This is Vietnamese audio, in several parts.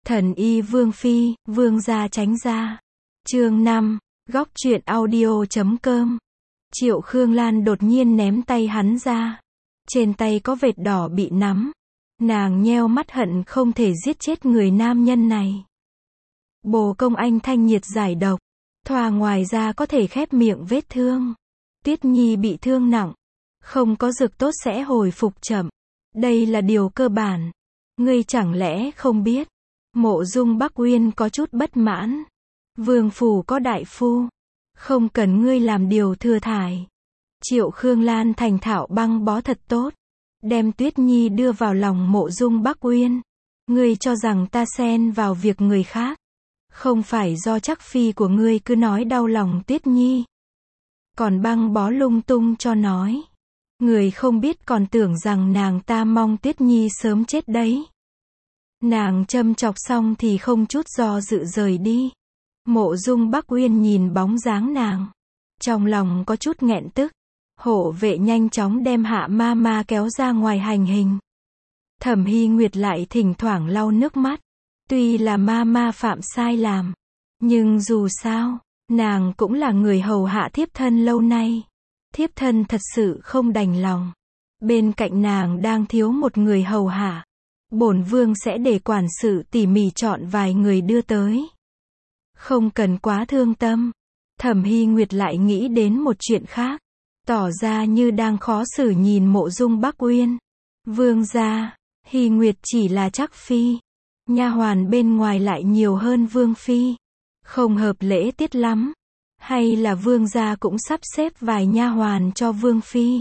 Thần y Vương Phi, Vương gia tránh ra. Chương 5, góc truyện audio.com. Triệu Khương Lan đột nhiên ném tay hắn ra. Trên tay có vệt đỏ bị nắm. Nàng nheo mắt hận không thể giết chết người nam nhân này. Bồ công anh thanh nhiệt giải độc. Thoa ngoài ra có thể khép miệng vết thương. Tuyết Nhi bị thương nặng. Không có dược tốt sẽ hồi phục chậm. Đây là điều cơ bản. Ngươi chẳng lẽ không biết. Mộ Dung Bắc Uyên có chút bất mãn. Vương phủ có đại phu. Không cần ngươi làm điều thừa thải. Triệu Khương Lan thành thạo băng bó thật tốt. Đem Tuyết Nhi đưa vào lòng Mộ Dung Bắc Uyên. Ngươi cho rằng ta xen vào việc người khác. Không phải do chắc phi của ngươi cứ nói đau lòng Tuyết Nhi. Còn băng bó lung tung cho nói. Người không biết còn tưởng rằng nàng ta mong Tuyết Nhi sớm chết đấy. Nàng châm chọc xong thì không chút do dự rời đi. Mộ Dung Bắc Uyên nhìn bóng dáng nàng. Trong lòng có chút nghẹn tức. Hộ vệ nhanh chóng đem Hạ Ma Ma kéo ra ngoài hành hình. Thẩm Hy Nguyệt lại thỉnh thoảng lau nước mắt. Tuy là Ma Ma phạm sai làm. Nhưng dù sao, nàng cũng là người hầu hạ thiếp thân lâu nay. Thiếp thân thật sự không đành lòng. Bên cạnh nàng đang thiếu một người hầu hạ. Bổn vương sẽ để quản sự tỉ mỉ chọn vài người đưa tới. Không cần quá thương tâm. Thẩm Hy Nguyệt lại nghĩ đến một chuyện khác. Tỏ ra như đang khó xử nhìn Mộ Dung Bắc Uyên. Vương gia, Hy Nguyệt chỉ là chắc phi. Nha hoàn bên ngoài lại nhiều hơn vương phi. Không hợp lễ tiết lắm. Hay là vương gia cũng sắp xếp vài nha hoàn cho vương phi.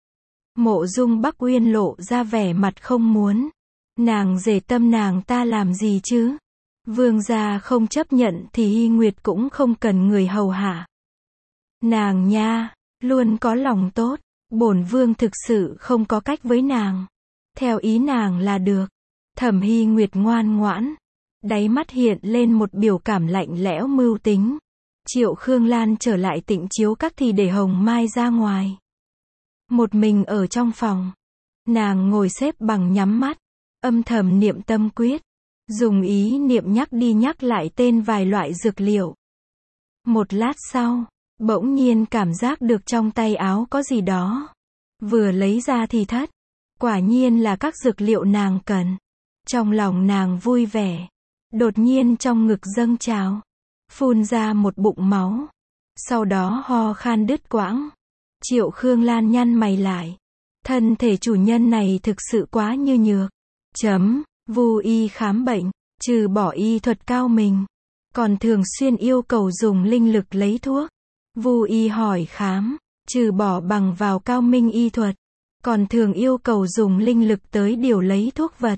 Mộ Dung Bắc Uyên lộ ra vẻ mặt không muốn. Nàng rể tâm nàng ta làm gì chứ? Vương gia không chấp nhận thì Hy Nguyệt cũng không cần người hầu hạ. Nàng nha, luôn có lòng tốt. Bổn vương thực sự không có cách với nàng. Theo ý nàng là được. Thẩm Hy Nguyệt ngoan ngoãn. Đáy mắt hiện lên một biểu cảm lạnh lẽo mưu tính. Triệu Khương Lan trở lại Tịnh Chiếu Các thì để Hồng Mai ra ngoài. Một mình ở trong phòng. Nàng ngồi xếp bằng nhắm mắt. Âm thầm niệm tâm quyết. Dùng ý niệm nhắc đi nhắc lại tên vài loại dược liệu. Một lát sau, bỗng nhiên cảm giác được trong tay áo có gì đó. Vừa lấy ra thì thất. Quả nhiên là các dược liệu nàng cần. Trong lòng nàng vui vẻ. Đột nhiên trong ngực dâng trào. Phun ra một bụng máu. Sau đó ho khan đứt quãng. Triệu Khương Lan nhăn mày lại. Thân thể chủ nhân này thực sự quá như nhược. Vu y khám bệnh, trừ bỏ y thuật cao mình, còn thường xuyên yêu cầu dùng linh lực lấy thuốc. Vu y hỏi khám, trừ bỏ bằng vào cao minh y thuật, còn thường yêu cầu dùng linh lực tới điều lấy thuốc vật.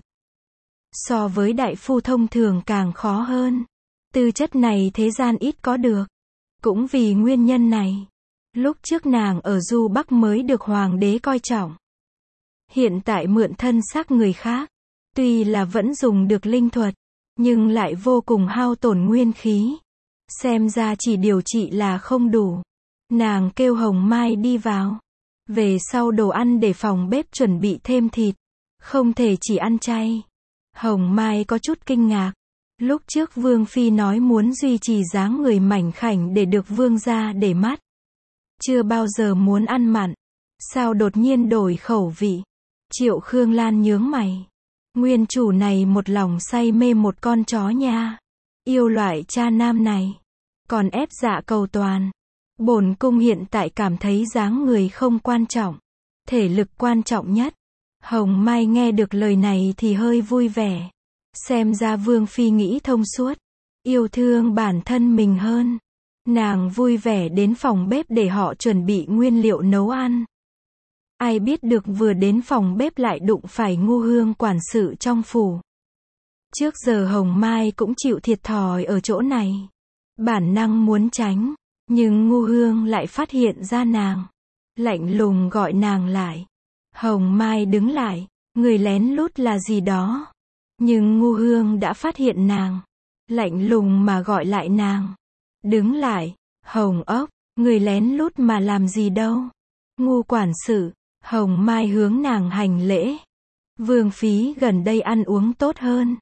So với đại phu thông thường càng khó hơn. Tư chất này thế gian ít có được. Cũng vì nguyên nhân này, lúc trước nàng ở Du Bắc mới được hoàng đế coi trọng. Hiện tại mượn thân xác người khác. Tuy là vẫn dùng được linh thuật, nhưng lại vô cùng hao tổn nguyên khí. Xem ra chỉ điều trị là không đủ. Nàng kêu Hồng Mai đi vào. Về sau đồ ăn để phòng bếp chuẩn bị thêm thịt. Không thể chỉ ăn chay. Hồng Mai có chút kinh ngạc. Lúc trước Vương Phi nói muốn duy trì dáng người mảnh khảnh để được vương gia để mắt. Chưa bao giờ muốn ăn mặn. Sao đột nhiên đổi khẩu vị? Triệu Khương Lan nhướng mày. Nguyên chủ này một lòng say mê một con chó nha. Yêu loại cha nam này. Còn ép dạ cầu toàn. Bổn cung hiện tại cảm thấy dáng người không quan trọng. Thể lực quan trọng nhất. Hồng Mai nghe được lời này thì hơi vui vẻ. Xem ra Vương Phi nghĩ thông suốt. Yêu thương bản thân mình hơn. Nàng vui vẻ đến phòng bếp để họ chuẩn bị nguyên liệu nấu ăn. Ai biết được vừa đến phòng bếp lại đụng phải Ngu Hương quản sự trong phủ. Trước giờ Hồng Mai cũng chịu thiệt thòi ở chỗ này. Bản năng muốn tránh, nhưng Ngu Hương lại phát hiện ra nàng. Lạnh lùng gọi nàng lại. Hồng Mai đứng lại, người lén lút là gì đó. Nhưng Ngu Hương đã phát hiện nàng. Lạnh lùng mà gọi lại nàng. Đứng lại, Hồng ốc, người lén lút mà làm gì đâu. Ngu quản sự. Hồng Mai hướng nàng hành lễ. Vương Phi gần đây ăn uống tốt hơn.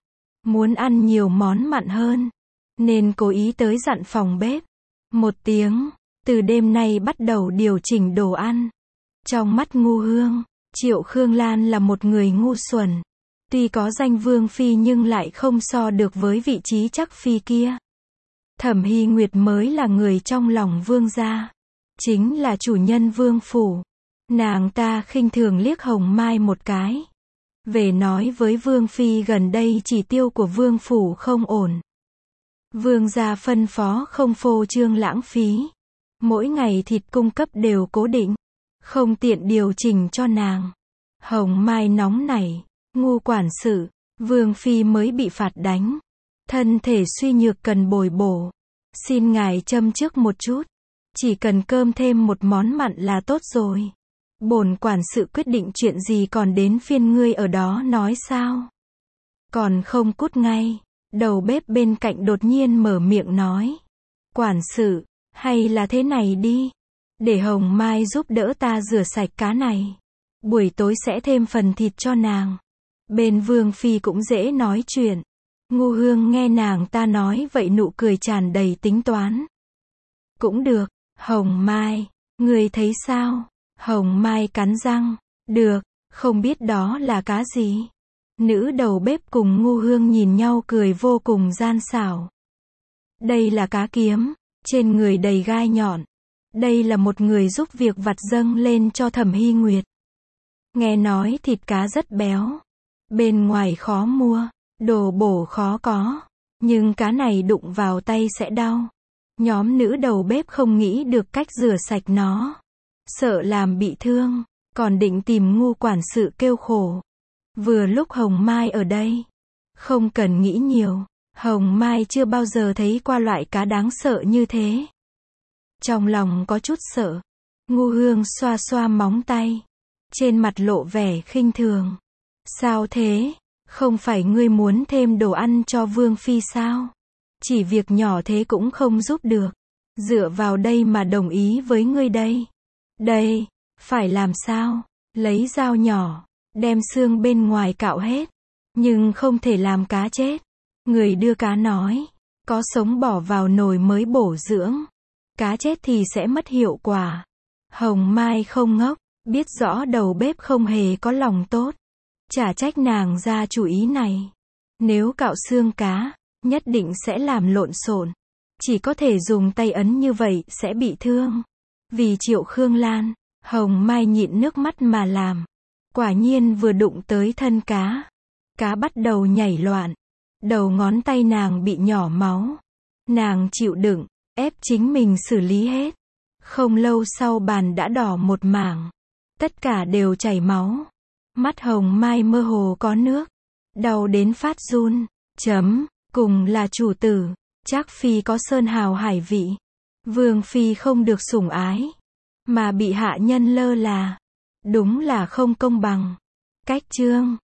muốn ăn nhiều món mặn hơn, nên cố ý tới dặn phòng bếp. Một tiếng, từ đêm nay bắt đầu điều chỉnh đồ ăn. Trong mắt Ngu Hương, Triệu Khương Lan là một người ngu xuẩn. Tuy có danh vương phi nhưng lại không so được với vị trí chắc phi kia. Thẩm Hy Nguyệt mới là người trong lòng vương gia, chính là chủ nhân vương phủ. Nàng ta khinh thường liếc Hồng Mai một cái. Về nói với vương phi gần đây chỉ tiêu của vương phủ không ổn. Vương gia phân phó không phô trương lãng phí. Mỗi ngày thịt cung cấp đều cố định, không tiện điều chỉnh cho nàng. Hồng Mai nóng nảy, Ngu quản sự, vương phi mới bị phạt đánh. Thân thể suy nhược cần bồi bổ. Xin ngài châm trước một chút. Chỉ cần cơm thêm một món mặn là tốt rồi. Bổn quản sự quyết định chuyện gì còn đến phiên ngươi ở đó nói sao? Còn không cút ngay. Đầu bếp bên cạnh đột nhiên mở miệng nói. Quản sự, hay là thế này đi. Để Hồng Mai giúp đỡ ta rửa sạch cá này. Buổi tối sẽ thêm phần thịt cho nàng. Bên vương phi cũng dễ nói chuyện. Ngu Hương nghe nàng ta nói vậy nụ cười tràn đầy tính toán. Cũng được, Hồng Mai, ngươi thấy sao? Hồng Mai cắn răng. Được, không biết đó là cá gì. Nữ đầu bếp cùng Ngu Hương nhìn nhau cười vô cùng gian xảo. Đây là cá kiếm, trên người đầy gai nhọn. Đây là một người giúp việc vặt dâng lên cho Thẩm Hy Nguyệt. Nghe nói thịt cá rất béo. Bên ngoài khó mua, đồ bổ khó có. Nhưng cá này đụng vào tay sẽ đau. Nhóm nữ đầu bếp không nghĩ được cách rửa sạch nó. Sợ làm bị thương, còn định tìm Ngu quản sự kêu khổ. Vừa lúc Hồng Mai ở đây. Không cần nghĩ nhiều, Hồng Mai chưa bao giờ thấy qua loại cá đáng sợ như thế. Trong lòng có chút sợ. Ngu Hương xoa xoa móng tay. Trên mặt lộ vẻ khinh thường. Sao thế? Không phải ngươi muốn thêm đồ ăn cho vương phi sao? Chỉ việc nhỏ thế cũng không giúp được. Dựa vào đây mà đồng ý với ngươi đây. Đây, phải làm sao? Lấy dao nhỏ, đem xương bên ngoài cạo hết. Nhưng không thể làm cá chết. Người đưa cá nói, có sống bỏ vào nồi mới bổ dưỡng. Cá chết thì sẽ mất hiệu quả. Hồng Mai không ngốc, biết rõ đầu bếp không hề có lòng tốt. Chả trách nàng ra chủ ý này. Nếu cạo xương cá, nhất định sẽ làm lộn xộn. Chỉ có thể dùng tay ấn như vậy sẽ bị thương. Vì Triệu Khương Lan, Hồng Mai nhịn nước mắt mà làm. Quả nhiên vừa đụng tới thân cá. Cá bắt đầu nhảy loạn. Đầu ngón tay nàng bị nhỏ máu. Nàng chịu đựng, ép chính mình xử lý hết. Không lâu sau bàn đã đỏ một mảng. Tất cả đều chảy máu. Mắt Hồng Mai mơ hồ có nước. Đau đến phát run. Cùng là chủ tử. Trác phi có sơn hào hải vị. Vương phi không được sủng ái. Mà bị hạ nhân lơ là. Đúng là không công bằng. Cách chương